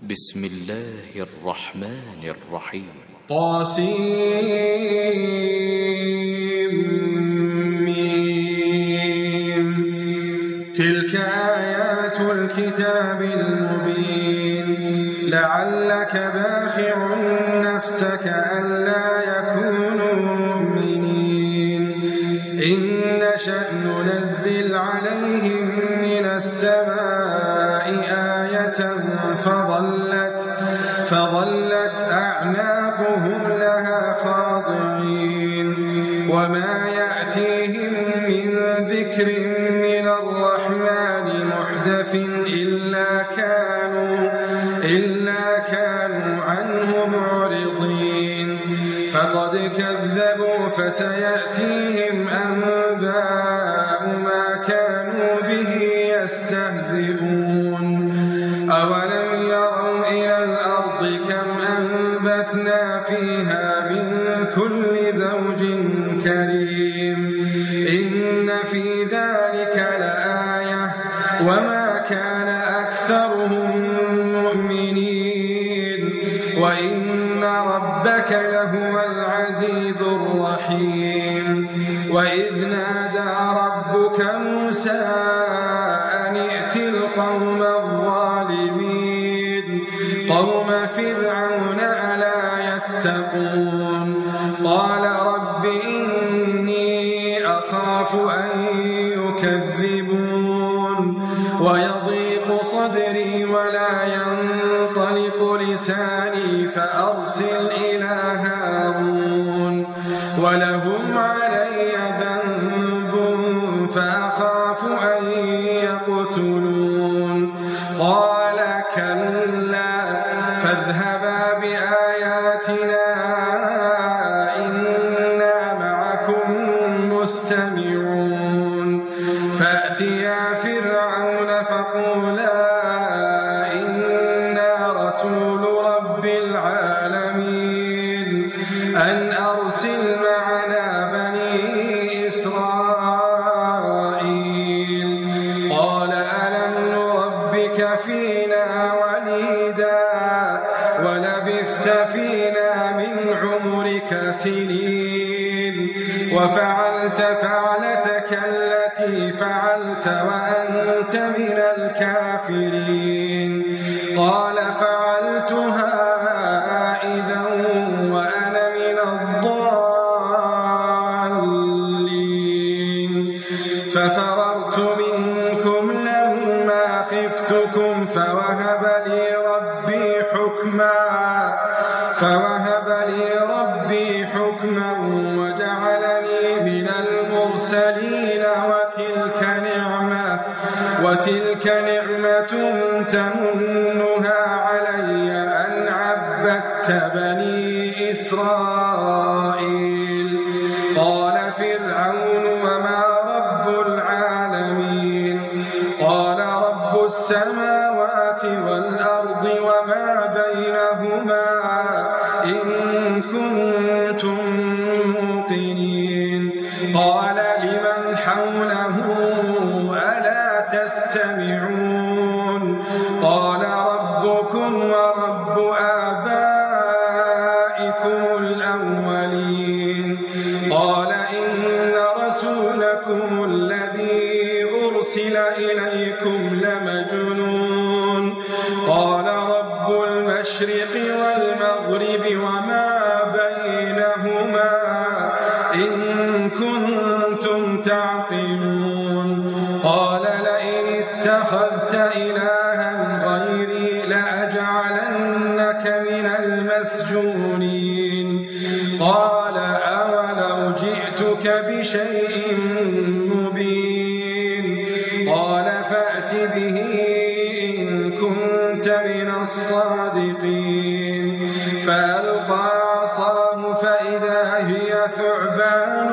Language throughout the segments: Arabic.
بسم الله الرحمن الرحيم طاسيم تلك آيات الكتاب المبين لعلك باخع نفسك ألا يكونوا مؤمنين إن نشأ ننزل عليهم من السماء آية فظلت أعناقهم لها خاضعين وما يأتيهم من ذكر من الرحمن محدث إلا كانوا عنه معرضين فقد كذبوا فسيأتيهم أنباء ما كانوا به يستهزئون أولم يروا إلى الأرض كم أنبتنا فيها من كل زوج كريم إن في ذلك لآية وما كان أكثرهم مؤمنين وإن ربك لهو العزيز الرحيم وإذ نادى ربك موسى أن ائت القوم الظالمين قوم فرعون ألا يتقون قال رب إني أخاف أن يكذبون ويضيق صدري ولا ينطلق لساني فأرسل إلى هارون ولهم علي ذنب فأخاف أن يقتلون قال كلا فاذهبا بآياتنا إنا معكم مستمعون فأتيا فرعون فقولا إنا رسول رب العالمين أن أرسل معنا بني إسرائيل قال ألم نربك فينا وليدا ولبثت فينا من عمرك سنين وفعلت فعلتك التي فعلت وأنت من الكافرين قال فعلتها إذا وأنا من الضالين ففررت منكم لما خفتكم فوهب لي ربي حكما وجعلني من المرسلين وتلك نعمة تمنها علي أن عبدت بني إسرائيل قال فرعون وما رب العالمين قال رب السماوات والأرض وما بينهما إن كنتم موقنين قال لمن حوله ألا تستمعون قال ربكم ورب آبائكم الأولين قال إن رسولكم الذي أرسل إليكم لمجنون قال رب المشرق والمغرب وما بينهما إن كنتم تعقلون قال لئن اتخذت إلها غيري لأجعلنك من المسجونين قال أولو جئتك بشيء مبين قال فأت به إن كنت من الصادقين فألقى عصاه فإذا هي ثعبان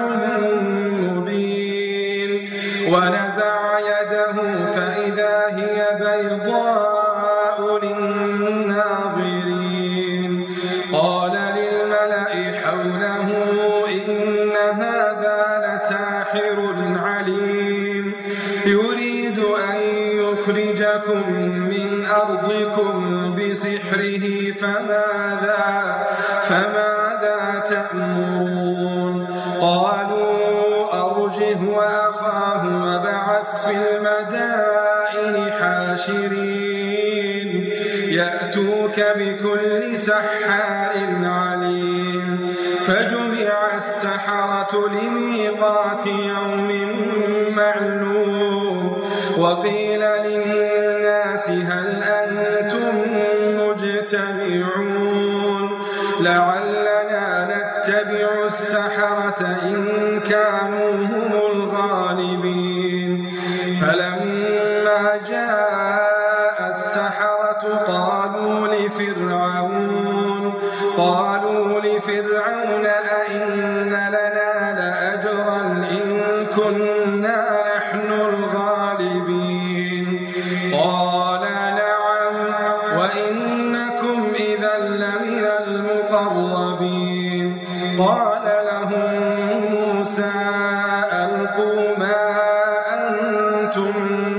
مبين ونزع يده فإذا هي بيضاء للناظرين قال للملأ حوله إن هذا لساحر عليم يريد أن يخرجكم من أرضكم بسحره فماذا تأمرون قالوا أرجه وأخاه وابعث في المدائن حاشرين يأتوك بكل سحار عليم فجمع السحرة لميقات يوم معلوم وقيل للناس هل أنتم مجتمعون لعلنا نتبع السحرة إن كانوا هم الغالبين فلما جاء السحرة قالوا لفرعون أئن لنا لأجرا إن كنا نحن الغالبين قال نعم وإنكم إذا لمن المقربين قال لهم موسى ألقوا ما أنتم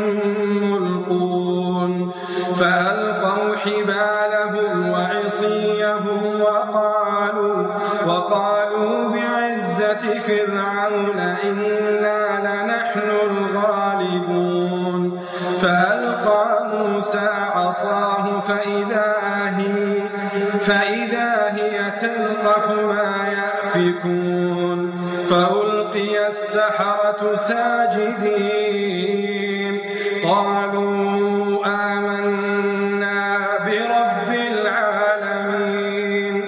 ملقون فألقوا حبالهم وعصيهم وقالوا بعزة فرعون إنا لنحن الغالبون فألقى موسى عصاه فإذا هي تلقف ما يأفكون فألقي السحرة ساجدين قالوا آمنا برب العالمين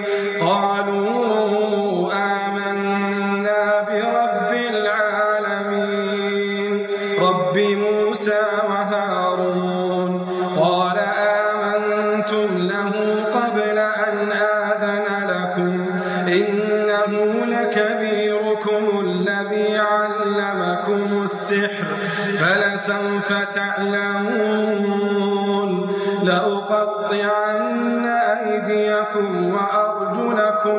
رب موسى وهارون قال آمنتم له قبل أن آذن لكم إنه لكبيركم الذي علمكم السحر فلسوف تعلمون لأقطعن أيديكم وأرجلكم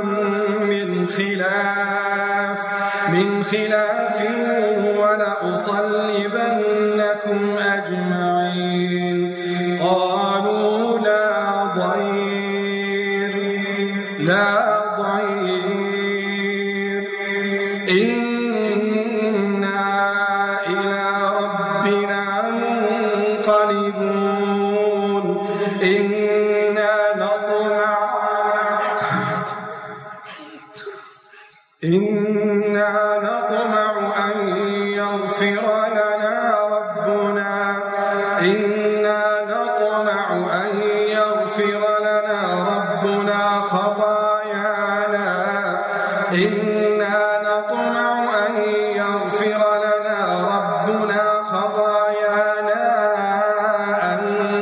من خلاف ولأصلبنكم أجمعين قالوا لا ضير إنا إلى ربنا منقلبون إنا نطمع أن يغفر لنا ربنا خطايانا أن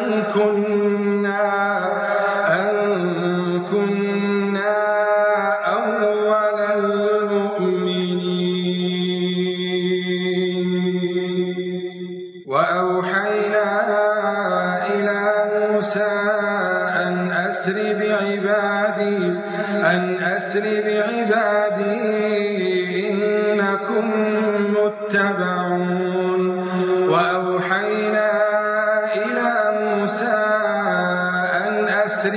كنا أول المؤمنين وأوحينا إلى موسى أن أسر بعبادي إنكم متبعون وأوحينا إلى موسى أن أسر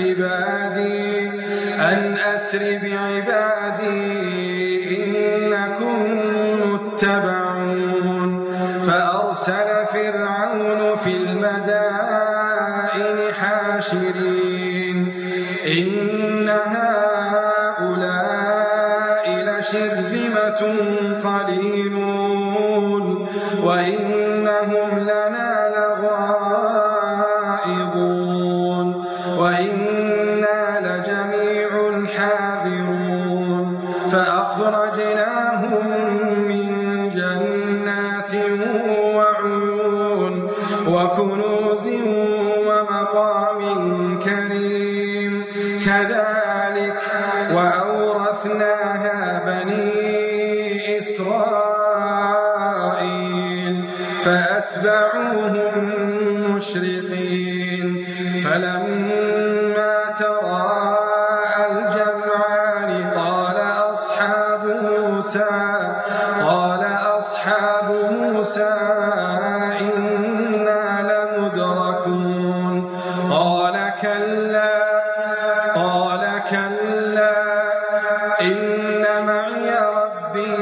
بعبادي إنكم متبعون فأرسل فرعون في المدائن حاشرين إن هؤلاء لشرذمة قليلون وإنهم لنا لغائظون وإنا لجميع حاذرون فأخرجناهم من جنات وعيون وكنوز ومقام كريم كذلك وأورثناها بني إسرائيل فأتبعوهم مشرقين فلما تراءى الجمعان قال أصحاب موسى إنا لمدركون قال كلا كلا إن معي ربي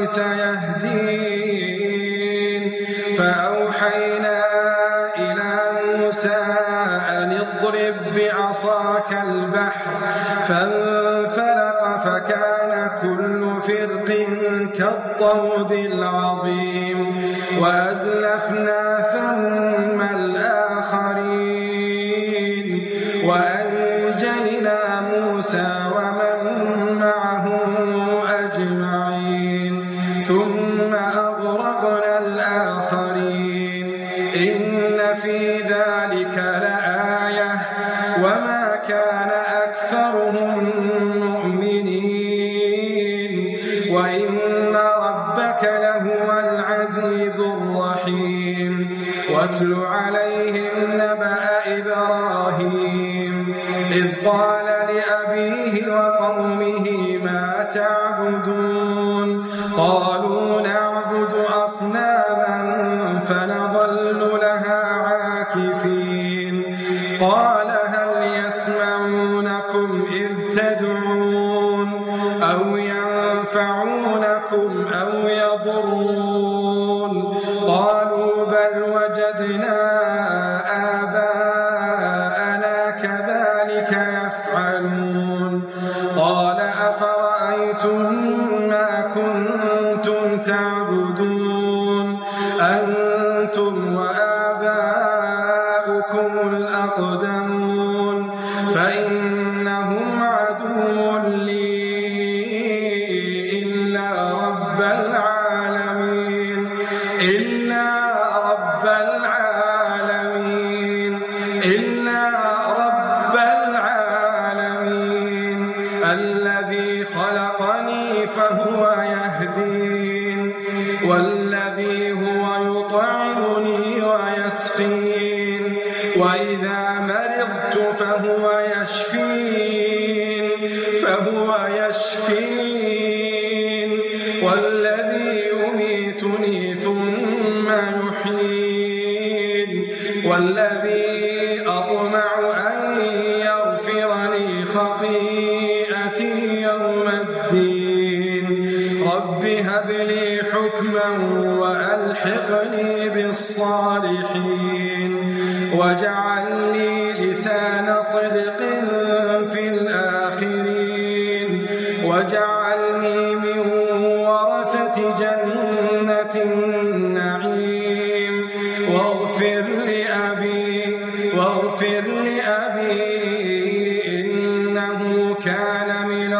سيهدين فأوحينا إلى موسى أن اضرب بعصاك البحر فانفلق فكان كل فرق كالطود العظيم وأزلفنا ثم الآخرين وأنجينا موسى ومن معه أجمعين ثم أغرقنا الآخرين إن في ذلك لآية وما كان أكثرهم مؤمنين وإن ربك لهو العزيز الرحيم واتل عليهم نبأ إبراهيم إذ قال لأبيه وقومه ما تعبدون قالوا نعبد أصناما فنظل لها عاكفين قال هل يسمعونكم إذ تدعون أو ينفعونكم أو يضرون قالوا بل وجدنا آباءنا كذلك يفعلون قال أفرأيتم ما كنتم تعبدون أنتم وآباؤكم الأقدمون فإنهم عدو لي إلا رب العالمين الذي خلقني فهو يهدين والذي هو يطعمني ويسقين وإذا مرضت فهو يشفين والذي يميتني ثم يحيين والذي أطمع أن يغفر لي خطيئتي يوم الدين رب هب لي حكما وألحقني بالصالحين واجعل لي لسان صدق في الآخرين واجعلني من ورثة جنة النعيم واغفر لأبي إنه كان من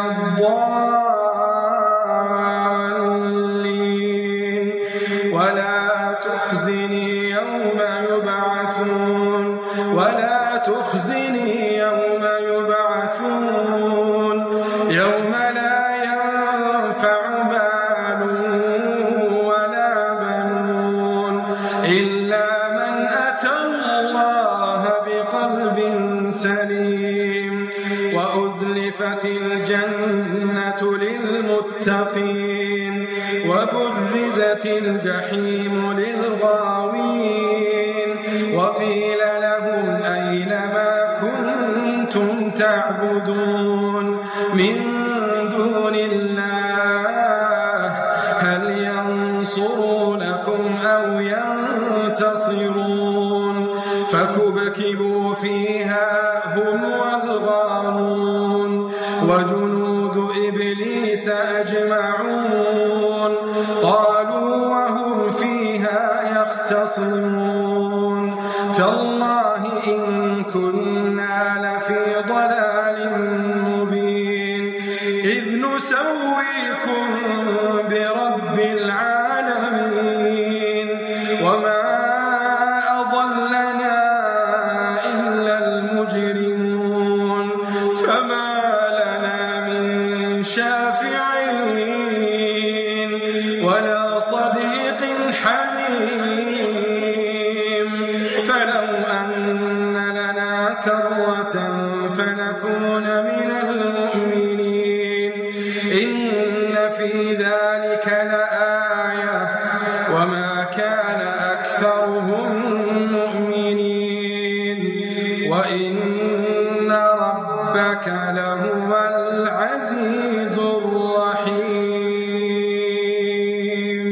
الضالين ولا تخزني يوم يبعثون يوم لا ينفع مال ولا بنون إلا من أتى الله بقلب سليم وأزلفت الجنة للمتقين وبرزت الجحيم للغاوين وقيل لهم أين ما كنتم تعبدون من دون الله هل ينصرونكم أو ينتصرون فكبكبوا فيها هم والغاوون وجنود إبليس أجمعون قالوا وهم فيها يختصمون تالله إن كنا لفي ضلال مبين إذ نسويكم برب العالمين وما أضلنا إلا المجرمون فما لنا من شافعين ولا صديق حميم فلو أن لنا كرة فنكون من المؤمنين إن في ذلك لآية وما كان أكثرهم مؤمنين وإن ربك ربك لهو العزيز الرحيم.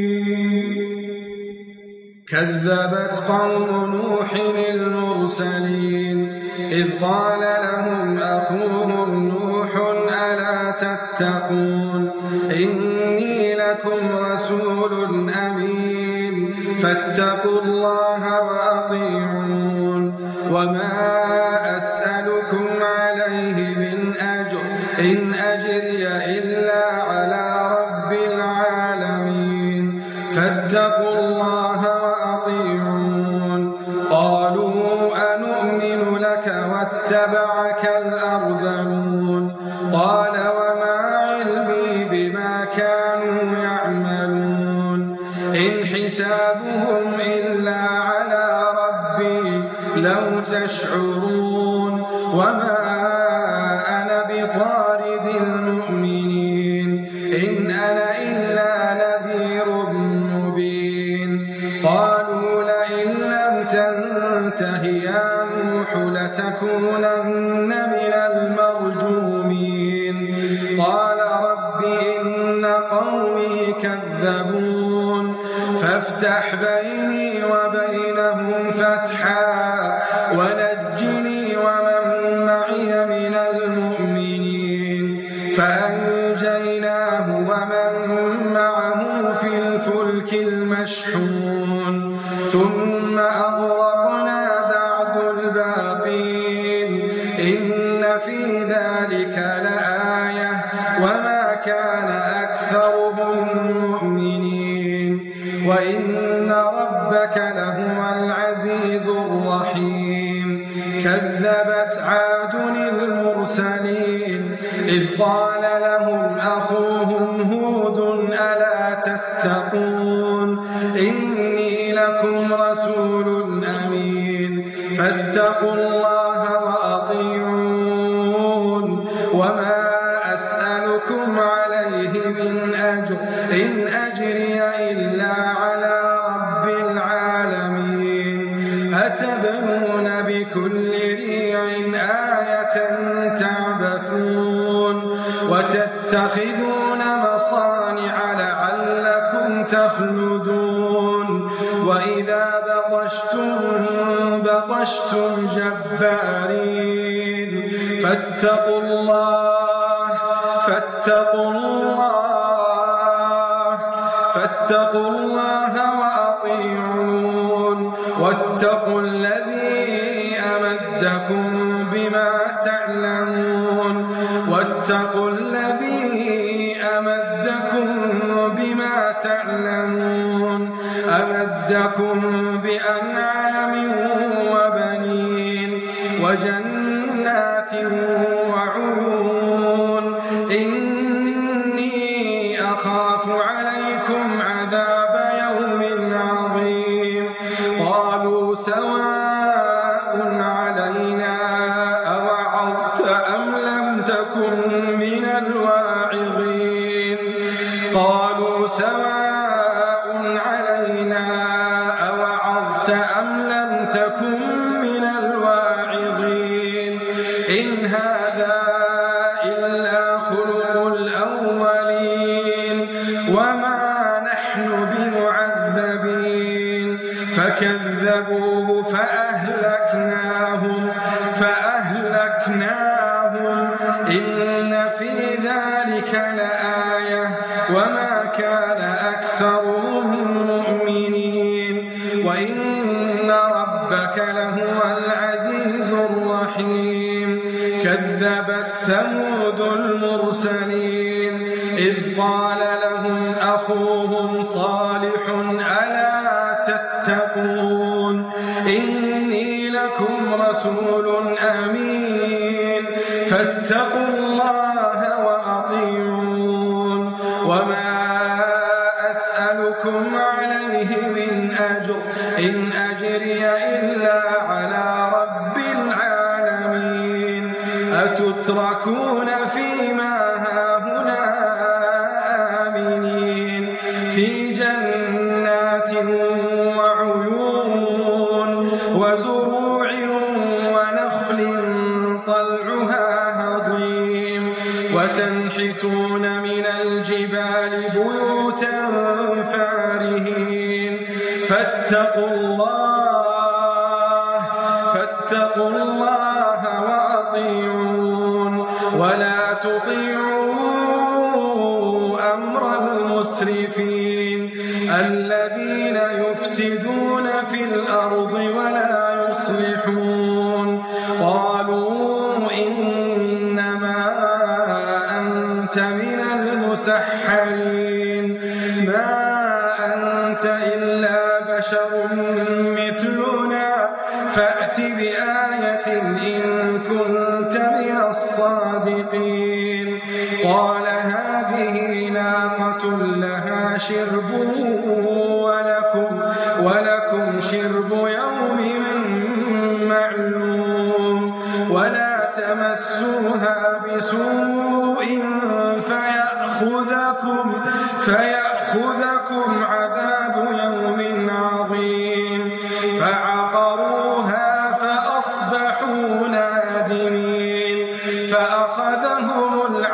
كذبت قوم نوح المرسلين إذ قال لهم أخوهم نوح ألا تتقون إني لكم رسول أمين فاتقوا الله وأطيعون وما أسألكم عليه من أجر إن أجري إلا على رب العالمين فاتقوا الله وأطيعون. قالوا أنؤمن لك واتبعك الأرذلون قال وما علمي بما كانوا يعملون إن حسابهم إلا على ربي لو تشعرون وما أنا بطارد المؤمنين إن أنا إلا نذير مبين. قالوا لئن لم تنته يا نوح لتكونن من المرجومين. قال رب إن قومي كذبون فافتح بيني وبينهم فتحا ونجني ومن معي من المؤمنين. فأنجيناه ومن معه في الفلك المشحون ثم أغرقنا بعد الباقين إن في ذلك لآية وما كان أكثرهم مؤمنين وإن ربك لهو العزيز الرحيم. كذبت عاد المرسلين إذ قال لهم أخوهم هود ألا تتقون إني لكم رسول أمين فاتقوا الله وأطيعون وما أسألكم عليه من أجر إن أجري إلا على رب العالمين. أتبنون بكل ريع آية تعبثون وتتخذون مصانع لعلكم تخلدون وإذا بطشتم جبارين فاتقوا الله وأطيعون واتقوا الذي أمدكم بما تعلمون أمدكم بأنعام وبنين وجنات وعيون إني أخاف عليكم عذاب يوم عظيم. قالوا سواء علينا أوعظت أم لم تكن من الواعظين. قالوا سواء علينا أوعظت أم لم تكن من الواعظين إن هذا إلا خلق الأولين وما نحن بمعذبين. فكذبوه فأهلكناهم إن في ذلك لآية وما كان أكثرهم مؤمنين وإن ربك لهو العزيز الرحيم. كذبت ثمود المرسلين إذ قال لهم أخوهم صالح ألا تتقون إني لكم رسول أمين فاتقوا الله وأطيعون وما أسألكم عليه من أجر إن أجري إلا على رب العالمين. أتتركون فيما هاهنا آمنين في جنات وعيون وزروع ونخل طلعها وتنحتون من الجبال بيوتا فارهين فاتقوا الله وأطيعون ولا تطيعوا أمر المسرفين الذين يفسدون في الأرض ولا يصلحون قالوا إنما أنت من المسحرين ما أنت إلا بشر مثلنا فأت بآية إن كنت من الصادقين قال هذه ناقة لها شرب ولكم شرب يوم معلوم ولا تمسوها بسوء فيأخذكم عذاب يوم عظيم فعقروها فأصبحوا نادمين فأخذهم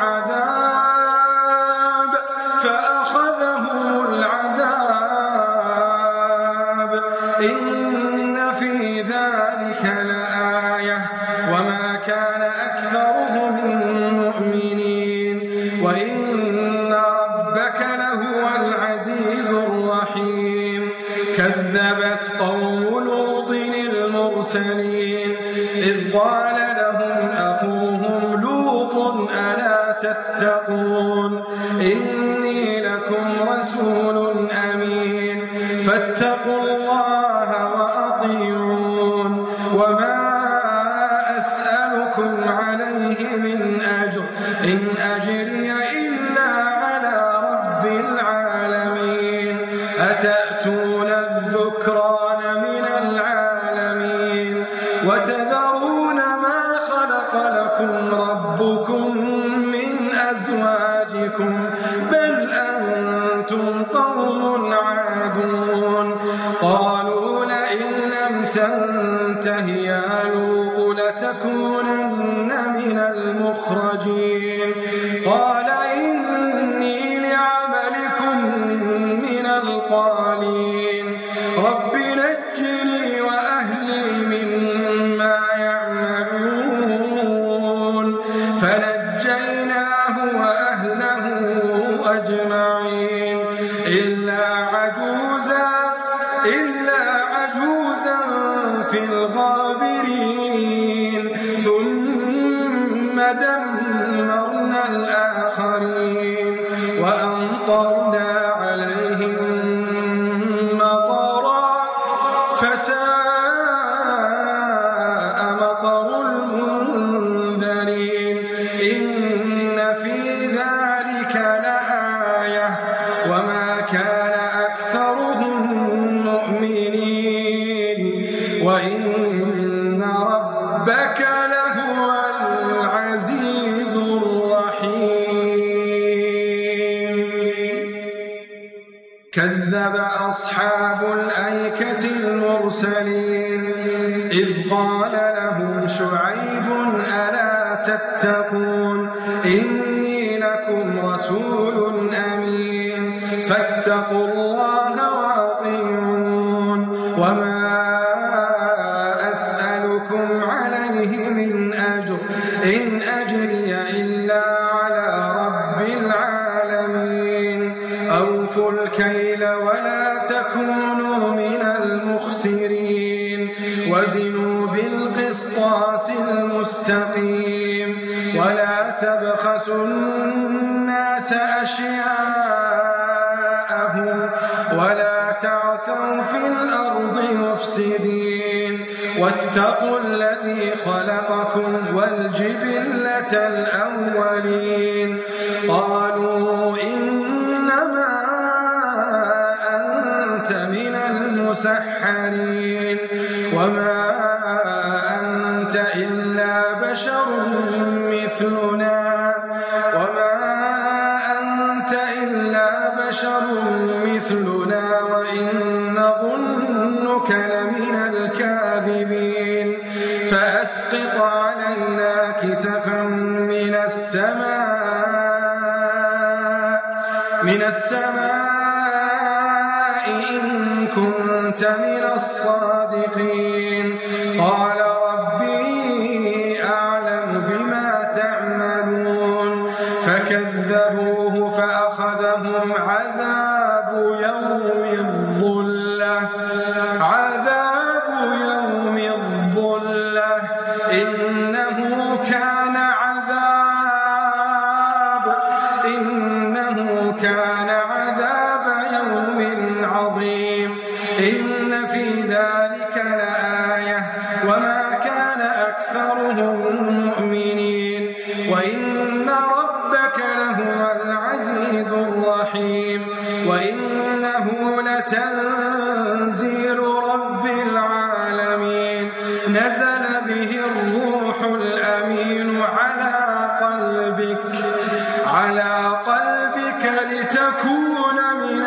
العذاب إن في ذلك لآية وما كان أكثرهم مؤمنين وإن ربك لهو العزيز الرحيم كذبت قوم لوط المرسلين إذ قال لهم أخوهم لوط ألا تتقون إني لكم رسول أمين فاتقوا الله وأطيعون وما أسألكم عليه من أجر إن أجري إلا على رب العالمين أتأتون الذكران من العالمين وتذرون ما خلق لكم ربكم من أزواجكم بل أنتم قوم عادون قالوا لئن لم تنته يا لوط لتكونن من المخرجين قال إني لعملكم من القالين رب نجني وأهلي مما يعملون فنجيناه وأهله أجمعين إلا عجوزا في الغابرين ثم دمرنا الآخرين وأمطرنا عليهم مطرا فساء مطر المنذرين إن في ذلك لآية وما كان أكثرهم مؤمنين وإن ربك لهو العزيز الرحيم كذب أصحاب الأيكة المرسلين إذ قال لهم شعيب ألا تتقون إني لكم رسول أمين فاتقوا الله وأطيعون وما أسألكم عليه من أجر إن أجري إلا على رب العالمين أوفوا الكيل ولا تكونوا من المخسرين وزنوا بالقسطاس المستقيم ولا تبخسوا الناس أشياءهم ولا تعثوا في الأرض مفسدين واتقوا الذي خلقكم والجبلة الأولين قالوا إنما أنت من المسحرين وما أنت إلا بشر مثلنا وإن نظنك لمن الكاذبين فأسقط علينا كسفا من السماء من السماء إن كنت من الصادقين قال ربي أعلم بما تعملون فكذبوه فأخذهم عذاب يوم الظلة إنه كان عذاب يوم عظيم إن في ذلك لآية وما كان أكثرهم مؤمنين وإن ربك لهو العزيز الرحيم وإنه لتنزيل رب العالمين نزل به الروح الأمين على قلبك لتكون من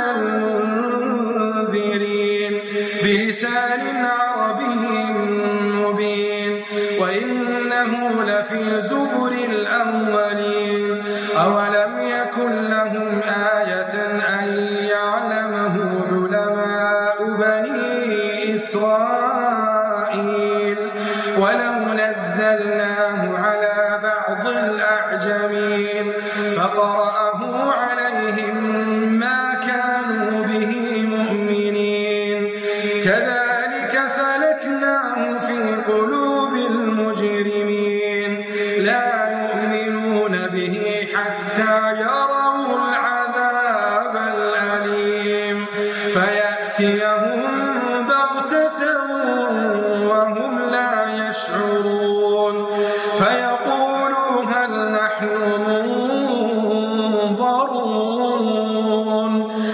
المنذرين بلسان عربي مبين وإنه لفي زبر الأولين أولم يكن لهم آية أن يعلمه علماء بني إسرائيل ولو نزلناه على بعض الأعجمين فقرأه عليهم ما كانوا به مؤمنين كذلك سلكناه في قلوب المجرمين لا يؤمنون به حتى يروا العذاب الأليم فيأتيهم بغتة وهم لا يشعرون فيقولوا هل نحن منظرون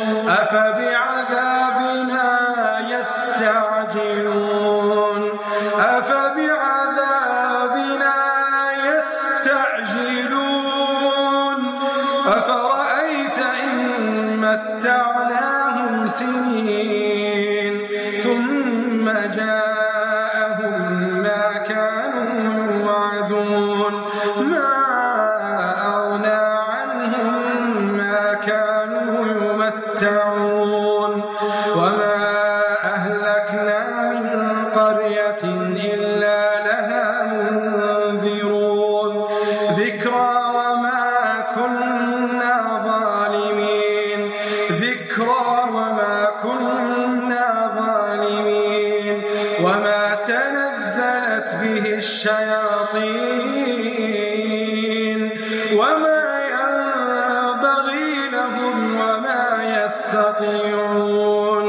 أفبعذابنا يستعجلون أفرأيت إن متعناهم سنين ثم جاءهم ما كانوا يوعدون ما أغنى عنهم ما كانوا يمتعون وما أهلكنا من قرية إلا لها منذرون ذكرى وما كنا ظالمين وما تنزلت به الشياطين وما ينبغي لهم وما يستطيعون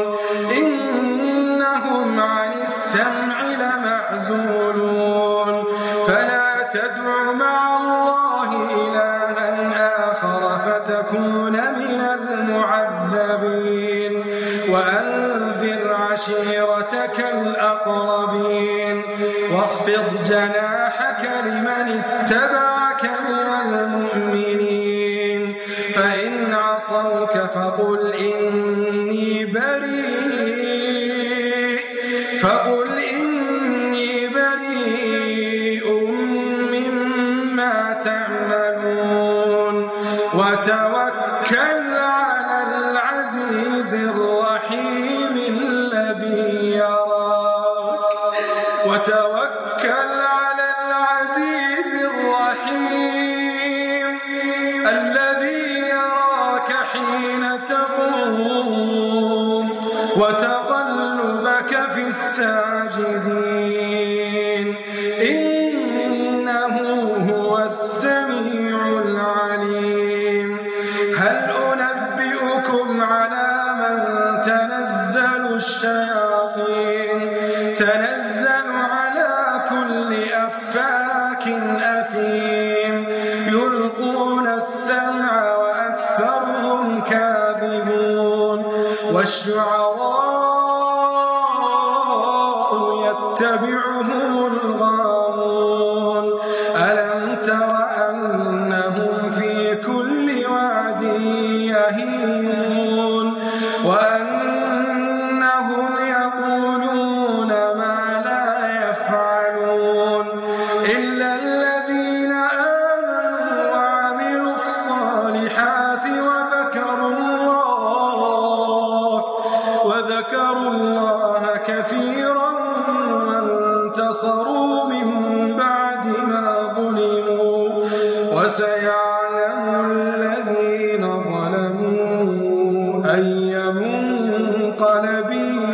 إنهم عن السمع لمعزولون فلا تدع مع الله إلها آخر فتكون من المعذبين وأنذر عشيرتك الأقربين واخفض جناحك لمن اتبعك من المؤمنين فإن عصوك فقل إني بريء مما تعملون وتوكل على العزيز الرحيم الذي يراك حين تقوم وتقلبك في الساجدين إنه هو السميع العليم هل أنبئكم على من تنزل الشياطين تنزل على كل أفاك أثيم يلقون السمع وأكثرهم كاذبون والشعراء يتبعهم الغاوون ألم تر أنهم في كل واد يهيمون وأنهم يقولون ما لا يفعلون إلا الذين آمنوا وعملوا الصالحات وذكروا وذكروا الله كثيرا وانتصروا من بعد ما ظلموا وسيعلم الذين ظلموا أي منقلب